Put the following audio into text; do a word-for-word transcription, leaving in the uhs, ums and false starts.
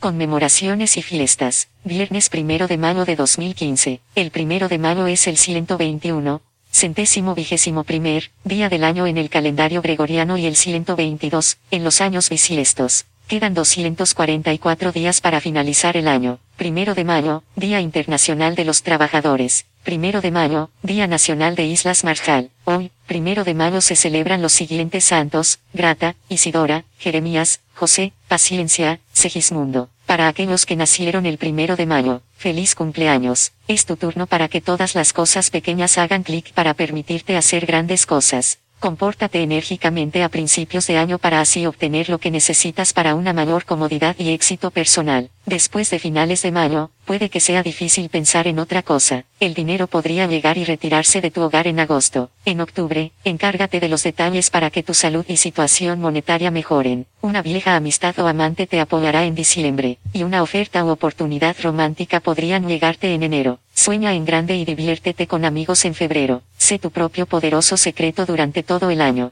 Conmemoraciones y fiestas. Viernes primero de mayo de dos mil quince. El primero de mayo es el ciento veintiuno, centésimo vigésimo primer, día del año en el calendario gregoriano y el ciento veintidós, en los años bisiestos. Quedan doscientos cuarenta y cuatro días para finalizar el año. Primero de mayo, Día Internacional de los Trabajadores. Primero de mayo, Día Nacional de Islas Marshall. Hoy, primero de mayo se celebran los siguientes santos: Grata, Isidora, Jeremías, José, Paciencia, Segismundo. Para aquellos que nacieron el primero de mayo, feliz cumpleaños. Es tu turno para que todas las cosas pequeñas hagan clic para permitirte hacer grandes cosas. Compórtate enérgicamente a principios de año para así obtener lo que necesitas para una mayor comodidad y éxito personal. Después de finales de mayo, puede que sea difícil pensar en otra cosa. El dinero podría llegar y retirarse de tu hogar en agosto. En octubre, encárgate de los detalles para que tu salud y situación monetaria mejoren. Una vieja amistad o amante te apoyará en diciembre, y una oferta u oportunidad romántica podrían llegarte en enero. Sueña en grande y diviértete con amigos en febrero. Sé tu propio poderoso secreto durante todo el año.